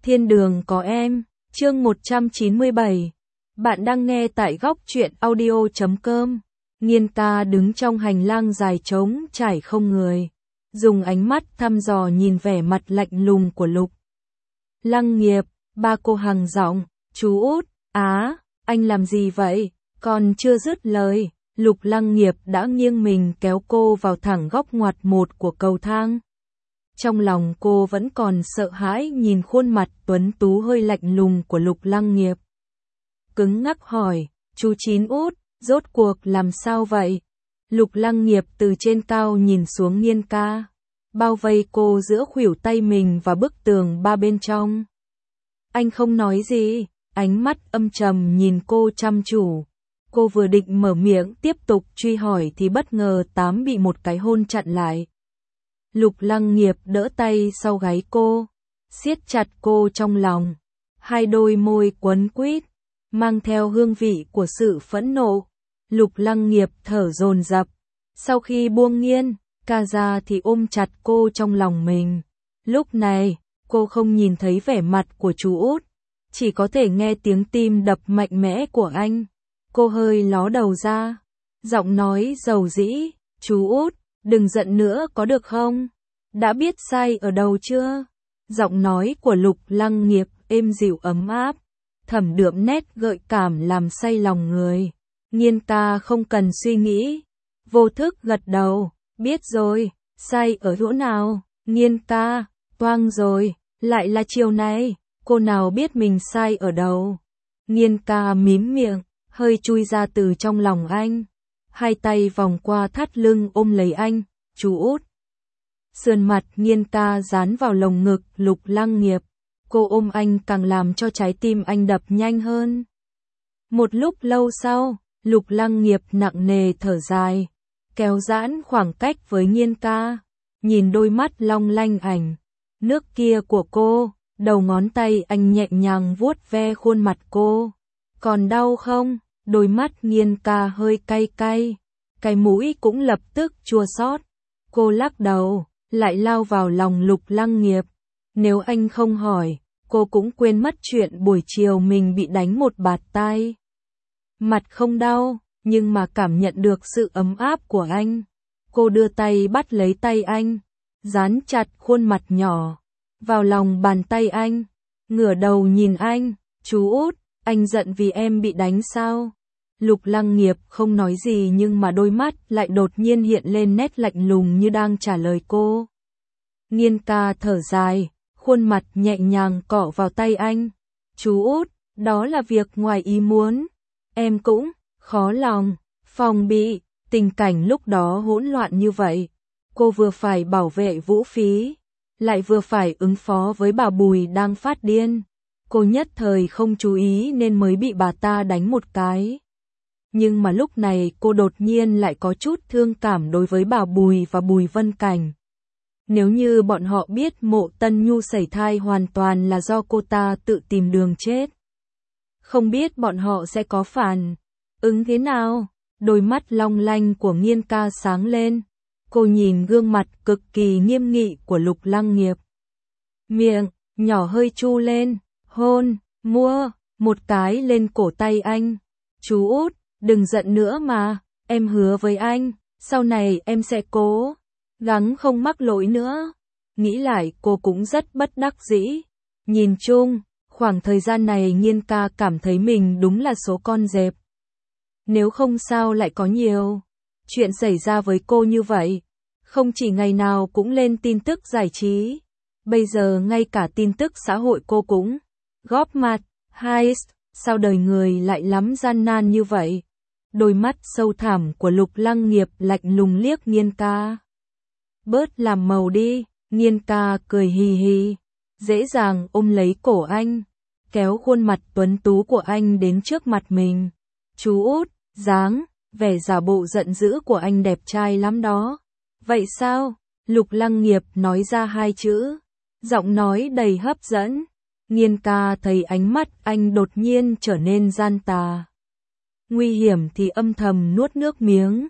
Thiên đường có em, chương 197. Bạn đang nghe tại góc truyện audio.com. Nghiên ca đứng trong hành lang dài trống trải không người, dùng ánh mắt thăm dò nhìn vẻ mặt lạnh lùng của Lục Lăng Nghiệp. Ba cô hằng giọng, chú út, anh làm gì vậy? Còn chưa dứt lời, Lục Lăng Nghiệp đã nghiêng mình kéo cô vào thẳng góc ngoặt một của cầu thang. Trong lòng cô vẫn còn sợ hãi nhìn khuôn mặt tuấn tú hơi lạnh lùng của Lục Lăng Nghiệp. Cứng ngắc hỏi, chú Chín út, rốt cuộc làm sao vậy? Lục Lăng Nghiệp từ trên cao nhìn xuống Nghiên ca, bao vây cô giữa khuỷu tay mình và bức tường ba bên trong. Anh không nói gì, ánh mắt âm trầm nhìn cô chăm chú. Cô vừa định mở miệng tiếp tục truy hỏi thì bất ngờ Tám bị một cái hôn chặn lại. Lục Lăng Nghiệp đỡ tay sau gáy cô, siết chặt cô trong lòng. Hai đôi môi quấn quýt, mang theo hương vị của sự phẫn nộ. Lục Lăng Nghiệp thở dồn dập. Sau khi buông Nghiên ca ra thì ôm chặt cô trong lòng mình. Lúc này, cô không nhìn thấy vẻ mặt của chú út, chỉ có thể nghe tiếng tim đập mạnh mẽ của anh. Cô hơi ló đầu ra, giọng nói dầu dĩ, chú út, đừng giận nữa có được không? Đã biết sai ở đâu chưa? Giọng nói của Lục Lăng Nghiệp êm dịu ấm áp, thẩm đượm nét gợi cảm làm say lòng người. Nghiên ca không cần suy nghĩ, vô thức gật đầu, biết rồi, sai ở chỗ nào? Nghiên ca, toang rồi, lại là chiều này, cô nào biết mình sai ở đâu? Nghiên ca mím miệng, hơi chui ra từ trong lòng anh, hai tay vòng qua thắt lưng ôm lấy anh, chú út. Sườn mặt Nghiên ca dán vào lồng ngực Lục Lăng Nghiệp, cô ôm anh càng làm cho trái tim anh đập nhanh hơn. Một lúc lâu sau, Lục Lăng Nghiệp nặng nề thở dài, kéo giãn khoảng cách với Nghiên ca, nhìn đôi mắt long lanh ảnh nước kia của cô, đầu ngón tay anh nhẹ nhàng vuốt ve khuôn mặt cô. Còn đau không? Đôi mắt Nghiên ca hơi cay cay, cái mũi cũng lập tức chua xót. Cô lắc đầu, lại lao vào lòng Lục Lăng Nghiệp. Nếu anh không hỏi, cô cũng quên mất chuyện buổi chiều mình bị đánh một bạt tai. Mặt không đau, nhưng mà cảm nhận được sự ấm áp của anh. Cô đưa tay bắt lấy tay anh, dán chặt khuôn mặt nhỏ vào lòng bàn tay anh, ngửa đầu nhìn anh, chú út, anh giận vì em bị đánh sao? Lục Lăng Nghiệp không nói gì nhưng mà đôi mắt lại đột nhiên hiện lên nét lạnh lùng như đang trả lời cô. Nghiên ca thở dài, khuôn mặt nhẹ nhàng cọ vào tay anh. Chú út, đó là việc ngoài ý muốn. Em cũng khó lòng phòng bị. Tình cảnh lúc đó hỗn loạn như vậy. Cô vừa phải bảo vệ Vũ Phí, lại vừa phải ứng phó với bà Bùi đang phát điên. Cô nhất thời không chú ý nên mới bị bà ta đánh một cái. Nhưng mà lúc này cô đột nhiên lại có chút thương cảm đối với bà Bùi và Bùi Vân Cảnh. Nếu như bọn họ biết Mộ Tân Nhu sảy thai hoàn toàn là do cô ta tự tìm đường chết, không biết bọn họ sẽ có phản ứng thế nào? Đôi mắt long lanh của Nghiên ca sáng lên. Cô nhìn gương mặt cực kỳ nghiêm nghị của Lục Lăng Nghiệp. Miệng nhỏ hơi chu lên, hôn, mua một cái lên cổ tay anh. Chú út, đừng giận nữa mà, em hứa với anh, sau này em sẽ cố gắng không mắc lỗi nữa. Nghĩ lại cô cũng rất bất đắc dĩ. Nhìn chung, khoảng thời gian này Nghiên ca cảm thấy mình đúng là số con dẹp. Nếu không sao lại có nhiều chuyện xảy ra với cô như vậy. Không chỉ ngày nào cũng lên tin tức giải trí, bây giờ ngay cả tin tức xã hội cô cũng góp mặt. Sao đời người lại lắm gian nan như vậy? Đôi mắt sâu thẳm của Lục Lăng Nghiệp lạnh lùng liếc Nghiên ca. Bớt làm màu đi. Nghiên ca cười hì hì, dễ dàng ôm lấy cổ anh, kéo khuôn mặt tuấn tú của anh đến trước mặt mình. Chú út, vẻ giả bộ giận dữ của anh đẹp trai lắm đó. Vậy sao? Lục Lăng Nghiệp nói ra hai chữ, giọng nói đầy hấp dẫn. Nghiên ca thấy ánh mắt anh đột nhiên trở nên gian tà, nguy hiểm thì âm thầm nuốt nước miếng.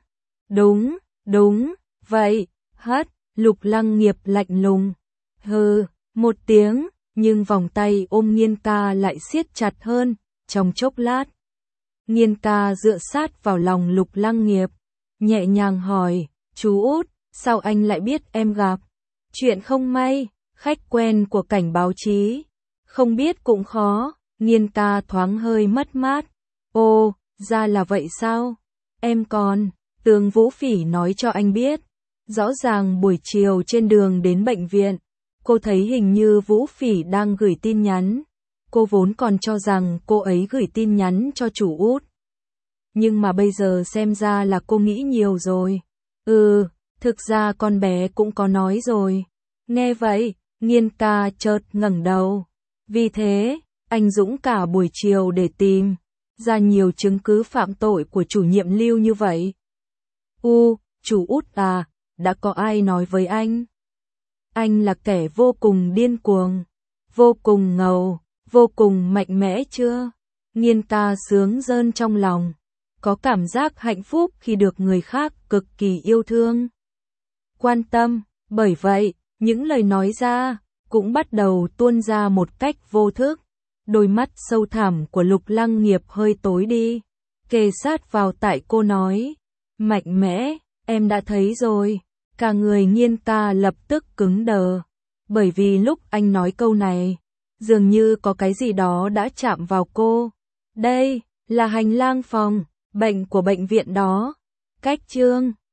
Đúng, vậy, Lục Lăng Nghiệp lạnh lùng. Hừ, một tiếng, nhưng vòng tay ôm Nghiên ca lại siết chặt hơn, trong chốc lát. Nghiên ca dựa sát vào lòng Lục Lăng Nghiệp, nhẹ nhàng hỏi, chú út, sao anh lại biết em gặp? Chuyện không may, khách quen của cảnh báo chí. Không biết cũng khó, Nghiên ca thoáng hơi mất mát. Ồ, ra là vậy sao? Em còn, Tường Vũ Phỉ nói cho anh biết. Rõ ràng buổi chiều trên đường đến bệnh viện, cô thấy hình như Vũ Phỉ đang gửi tin nhắn. Cô vốn còn cho rằng cô ấy gửi tin nhắn cho chủ út. Nhưng mà bây giờ xem ra là cô nghĩ nhiều rồi. Thực ra con bé cũng có nói rồi. Nghe vậy, Nghiên ca chợt ngẩng đầu. Vì thế, anh dũng cả buổi chiều để tìm ra nhiều chứng cứ phạm tội của chủ nhiệm Lưu như vậy. Chủ út à, đã có ai nói với anh? Anh là kẻ vô cùng điên cuồng, vô cùng ngầu, vô cùng mạnh mẽ chưa? Nghiên ca sướng rơn trong lòng, có cảm giác hạnh phúc khi được người khác cực kỳ yêu thương, quan tâm. Bởi vậy, những lời nói ra cũng bắt đầu tuôn ra một cách vô thức. Đôi mắt sâu thẳm của Lục Lăng Nghiệp hơi tối đi, kề sát vào tai cô nói, mạnh mẽ, em đã thấy rồi. Cả người Nghiên ca lập tức cứng đờ, bởi vì lúc anh nói câu này, dường như có cái gì đó đã chạm vào cô. Đây là hành lang phòng bệnh của bệnh viện đó. Cách chương